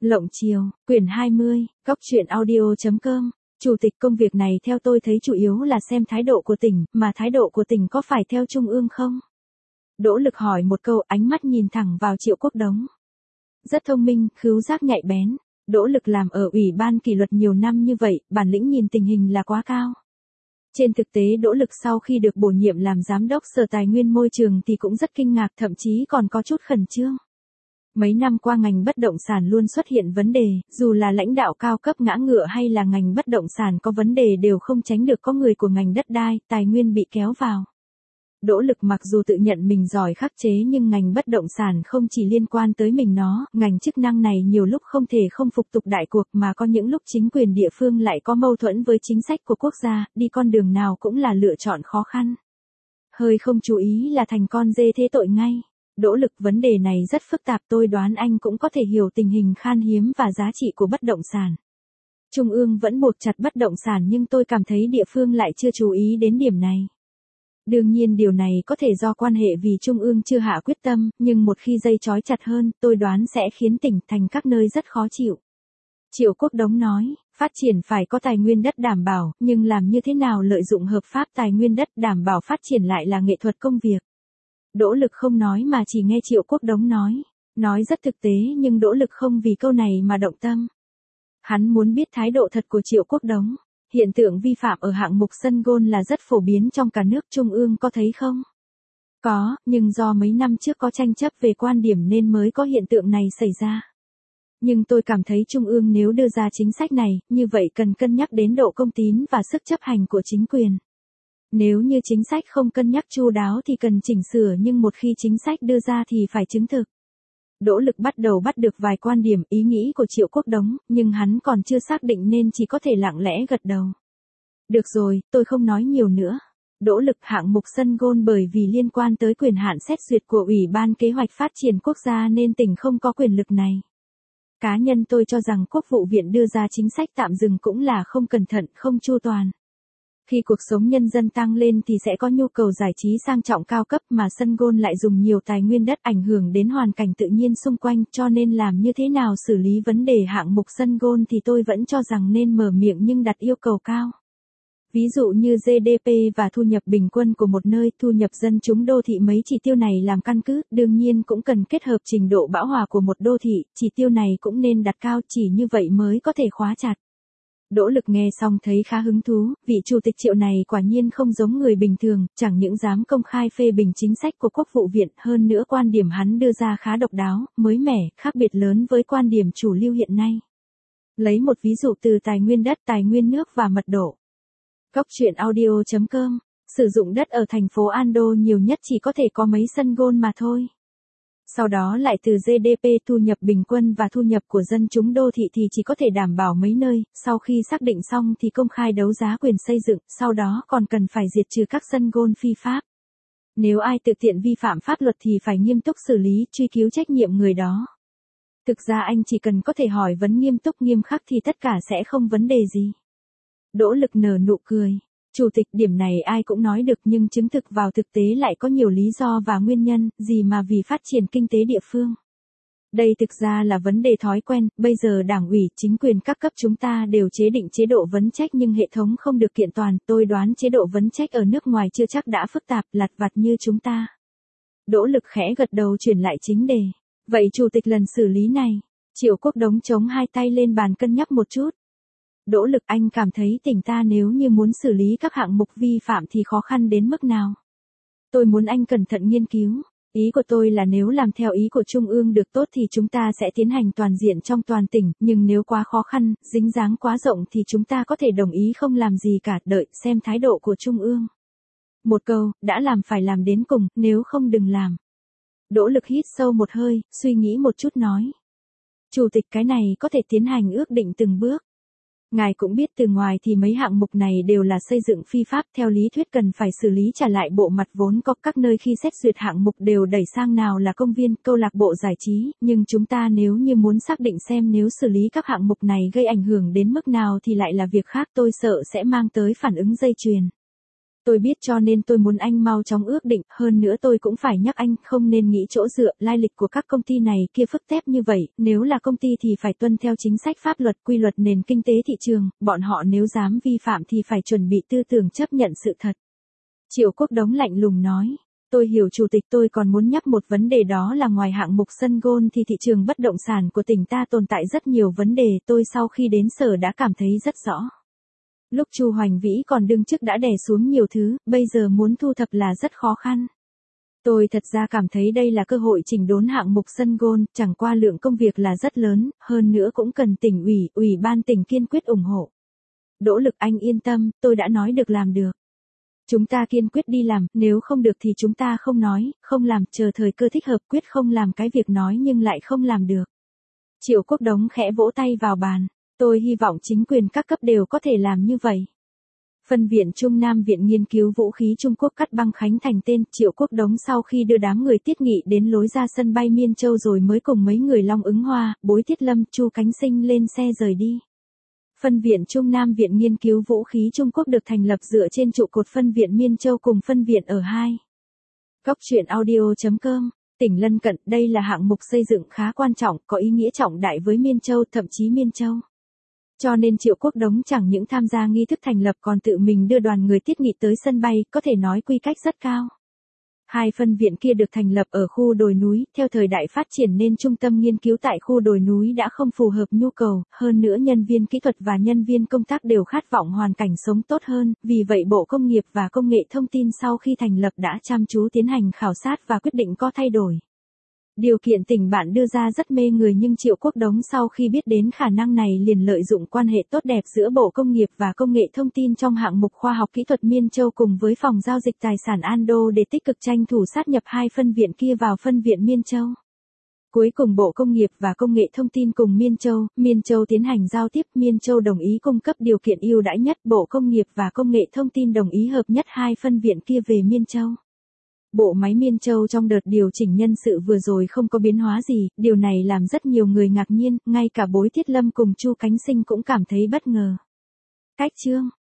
Lộng Chiều, quyển 20, góc truyện audio.com. Chủ tịch, công việc này theo tôi thấy chủ yếu là xem thái độ của tỉnh, mà thái độ của tỉnh có phải theo Trung ương không? Đỗ Lực hỏi một câu, ánh mắt nhìn thẳng vào Triệu Quốc Đống. Rất thông minh, khứu giác nhạy bén. Đỗ Lực làm ở Ủy ban kỷ luật nhiều năm như vậy, bản lĩnh nhìn tình hình là quá cao. Trên thực tế Đỗ Lực sau khi được bổ nhiệm làm giám đốc Sở Tài nguyên Môi trường thì cũng rất kinh ngạc, thậm chí còn có chút khẩn trương. Mấy năm qua ngành bất động sản luôn xuất hiện vấn đề, dù là lãnh đạo cao cấp ngã ngựa hay là ngành bất động sản có vấn đề đều không tránh được có người của ngành đất đai, tài nguyên bị kéo vào. Đỗ Lực mặc dù tự nhận mình giỏi khắc chế nhưng ngành bất động sản không chỉ liên quan tới mình nó, ngành chức năng này nhiều lúc không thể không phục tục đại cuộc mà có những lúc chính quyền địa phương lại có mâu thuẫn với chính sách của quốc gia, đi con đường nào cũng là lựa chọn khó khăn. Hơi không chú ý là thành con dê thế tội ngay. Đỗ Lực, vấn đề này rất phức tạp, tôi đoán anh cũng có thể hiểu tình hình khan hiếm và giá trị của bất động sản. Trung ương vẫn buộc chặt bất động sản nhưng tôi cảm thấy địa phương lại chưa chú ý đến điểm này. Đương nhiên điều này có thể do quan hệ vì Trung ương chưa hạ quyết tâm, nhưng một khi dây trói chặt hơn, tôi đoán sẽ khiến tỉnh thành các nơi rất khó chịu. Triệu Quốc Đống nói, phát triển phải có tài nguyên đất đảm bảo, nhưng làm như thế nào lợi dụng hợp pháp tài nguyên đất đảm bảo phát triển lại là nghệ thuật công việc. Đỗ Lực không nói mà chỉ nghe Triệu Quốc Đống nói rất thực tế nhưng Đỗ Lực không vì câu này mà động tâm. Hắn muốn biết thái độ thật của Triệu Quốc Đống. Hiện tượng vi phạm ở hạng mục sân golf là rất phổ biến trong cả nước, Trung ương có thấy không? Có, nhưng do mấy năm trước có tranh chấp về quan điểm nên mới có hiện tượng này xảy ra. Nhưng tôi cảm thấy Trung ương nếu đưa ra chính sách này, như vậy cần cân nhắc đến độ công tín và sức chấp hành của chính quyền. Nếu như chính sách không cân nhắc chu đáo thì cần chỉnh sửa, nhưng một khi chính sách đưa ra thì phải chứng thực. Đỗ Lực bắt được vài quan điểm ý nghĩ của Triệu Quốc Đống, nhưng hắn còn chưa xác định nên chỉ có thể lặng lẽ gật đầu. Được rồi, tôi không nói nhiều nữa. Đỗ Lực, hạng mục sân golf bởi vì liên quan tới quyền hạn xét duyệt của Ủy ban Kế hoạch Phát triển Quốc gia nên tỉnh không có quyền lực này. Cá nhân tôi cho rằng Quốc vụ viện đưa ra chính sách tạm dừng cũng là không cẩn thận, không chu toàn. Khi cuộc sống nhân dân tăng lên thì sẽ có nhu cầu giải trí sang trọng cao cấp mà sân golf lại dùng nhiều tài nguyên đất ảnh hưởng đến hoàn cảnh tự nhiên xung quanh, cho nên làm như thế nào xử lý vấn đề hạng mục sân golf thì tôi vẫn cho rằng nên mở miệng nhưng đặt yêu cầu cao. Ví dụ như GDP và thu nhập bình quân của một nơi, thu nhập dân chúng đô thị mấy chỉ tiêu này làm căn cứ, đương nhiên cũng cần kết hợp trình độ bão hòa của một đô thị, chỉ tiêu này cũng nên đặt cao, chỉ như vậy mới có thể khóa chặt. Đỗ Lực nghe xong thấy khá hứng thú, vị chủ tịch Triệu này quả nhiên không giống người bình thường, chẳng những dám công khai phê bình chính sách của Quốc vụ viện, hơn nữa quan điểm hắn đưa ra khá độc đáo, mới mẻ, khác biệt lớn với quan điểm chủ lưu hiện nay. Lấy một ví dụ từ tài nguyên đất, tài nguyên nước và mật độ. Góc truyện audio.com, sử dụng đất ở thành phố Ando nhiều nhất chỉ có thể có mấy sân golf mà thôi. Sau đó lại từ GDP, thu nhập bình quân và thu nhập của dân chúng đô thị thì chỉ có thể đảm bảo mấy nơi, sau khi xác định xong thì công khai đấu giá quyền xây dựng, sau đó còn cần phải diệt trừ các sân golf phi pháp. Nếu ai tự tiện vi phạm pháp luật thì phải nghiêm túc xử lý, truy cứu trách nhiệm người đó. Thực ra anh chỉ cần có thể hỏi vấn nghiêm túc nghiêm khắc thì tất cả sẽ không vấn đề gì. Đỗ Lực nở nụ cười. Chủ tịch, điểm này ai cũng nói được nhưng chứng thực vào thực tế lại có nhiều lý do và nguyên nhân, gì mà vì phát triển kinh tế địa phương. Đây thực ra là vấn đề thói quen, bây giờ đảng ủy, chính quyền các cấp chúng ta đều chế định chế độ vấn trách nhưng hệ thống không được kiện toàn, tôi đoán chế độ vấn trách ở nước ngoài chưa chắc đã phức tạp, lặt vặt như chúng ta. Đỗ Lực khẽ gật đầu chuyển lại chính đề. Vậy chủ tịch lần xử lý này, Triệu Quốc Đống chống hai tay lên bàn cân nhắc một chút. Đỗ Lực, anh cảm thấy tỉnh ta nếu như muốn xử lý các hạng mục vi phạm thì khó khăn đến mức nào? Tôi muốn anh cẩn thận nghiên cứu. Ý của tôi là nếu làm theo ý của Trung ương được tốt thì chúng ta sẽ tiến hành toàn diện trong toàn tỉnh, nhưng nếu quá khó khăn, dính dáng quá rộng thì chúng ta có thể đồng ý không làm gì cả, đợi xem thái độ của Trung ương. Một câu, đã làm phải làm đến cùng, nếu không đừng làm. Đỗ Lực hít sâu một hơi, suy nghĩ một chút nói. Chủ tịch, cái này có thể tiến hành ước định từng bước. Ngài cũng biết từ ngoài thì mấy hạng mục này đều là xây dựng phi pháp, theo lý thuyết cần phải xử lý trả lại bộ mặt vốn có, các nơi khi xét duyệt hạng mục đều đẩy sang nào là công viên, câu lạc bộ giải trí, nhưng chúng ta nếu như muốn xác định xem nếu xử lý các hạng mục này gây ảnh hưởng đến mức nào thì lại là việc khác, tôi sợ sẽ mang tới phản ứng dây chuyền. Tôi biết cho nên tôi muốn anh mau chóng ước định, hơn nữa tôi cũng phải nhắc anh không nên nghĩ chỗ dựa, lai lịch của các công ty này kia phức tạp như vậy, nếu là công ty thì phải tuân theo chính sách pháp luật, quy luật nền kinh tế thị trường, bọn họ nếu dám vi phạm thì phải chuẩn bị tư tưởng chấp nhận sự thật. Triệu Quốc Đống lạnh lùng nói. Tôi hiểu chủ tịch, tôi còn muốn nhắc một vấn đề, đó là ngoài hạng mục sân golf thì thị trường bất động sản của tỉnh ta tồn tại rất nhiều vấn đề, tôi sau khi đến sở đã cảm thấy rất rõ. Lúc Chu Hoành Vĩ còn đương chức đã đè xuống nhiều thứ, bây giờ muốn thu thập là rất khó khăn. Tôi thật ra cảm thấy đây là cơ hội chỉnh đốn hạng mục sân golf, chẳng qua lượng công việc là rất lớn, hơn nữa cũng cần tỉnh ủy, ủy ban tỉnh kiên quyết ủng hộ. Đỗ Lực, anh yên tâm, tôi đã nói được làm được. Chúng ta kiên quyết đi làm, nếu không được thì chúng ta không nói, không làm, chờ thời cơ thích hợp, quyết không làm cái việc nói nhưng lại không làm được. Triệu Quốc Đống khẽ vỗ tay vào bàn. Tôi hy vọng chính quyền các cấp đều có thể làm như vậy. Phân viện Trung Nam Viện Nghiên cứu Vũ khí Trung Quốc cắt băng khánh thành tên. Triệu Quốc Đống sau khi đưa đám người Tiết Nghị đến lối ra sân bay Miên Châu rồi mới cùng mấy người Long Ứng Hoa, Bối Thiết Lâm, Chu Cánh Sinh lên xe rời đi. Phân viện Trung Nam Viện Nghiên cứu Vũ khí Trung Quốc được thành lập dựa trên trụ cột phân viện Miên Châu cùng phân viện ở 2. Góc truyện audio.com. Tỉnh lân cận, đây là hạng mục xây dựng khá quan trọng, có ý nghĩa trọng đại với Miên Châu, thậm chí Miên Châu. Cho nên Triệu Quốc Đống chẳng những tham gia nghi thức thành lập còn tự mình đưa đoàn người Tiết Nghị tới sân bay, có thể nói quy cách rất cao. Hai phân viện kia được thành lập ở khu đồi núi, theo thời đại phát triển nên trung tâm nghiên cứu tại khu đồi núi đã không phù hợp nhu cầu, hơn nữa nhân viên kỹ thuật và nhân viên công tác đều khát vọng hoàn cảnh sống tốt hơn, vì vậy Bộ Công nghiệp và Công nghệ Thông tin sau khi thành lập đã chăm chú tiến hành khảo sát và quyết định có thay đổi. Điều kiện tỉnh bạn đưa ra rất mê người nhưng Triệu Quốc Đống sau khi biết đến khả năng này liền lợi dụng quan hệ tốt đẹp giữa Bộ Công nghiệp và Công nghệ Thông tin trong hạng mục khoa học kỹ thuật Miên Châu cùng với phòng giao dịch tài sản Ando để tích cực tranh thủ sát nhập hai phân viện kia vào phân viện Miên Châu. Cuối cùng Bộ Công nghiệp và Công nghệ Thông tin cùng Miên Châu tiến hành giao tiếp, Miên Châu đồng ý cung cấp điều kiện ưu đãi nhất, Bộ Công nghiệp và Công nghệ Thông tin đồng ý hợp nhất hai phân viện kia về Miên Châu. Bộ máy Miên Châu trong đợt điều chỉnh nhân sự vừa rồi không có biến hóa gì, điều này làm rất nhiều người ngạc nhiên, ngay cả Bối Thiết Lâm cùng Chu Cánh Sinh cũng cảm thấy bất ngờ. Cách chương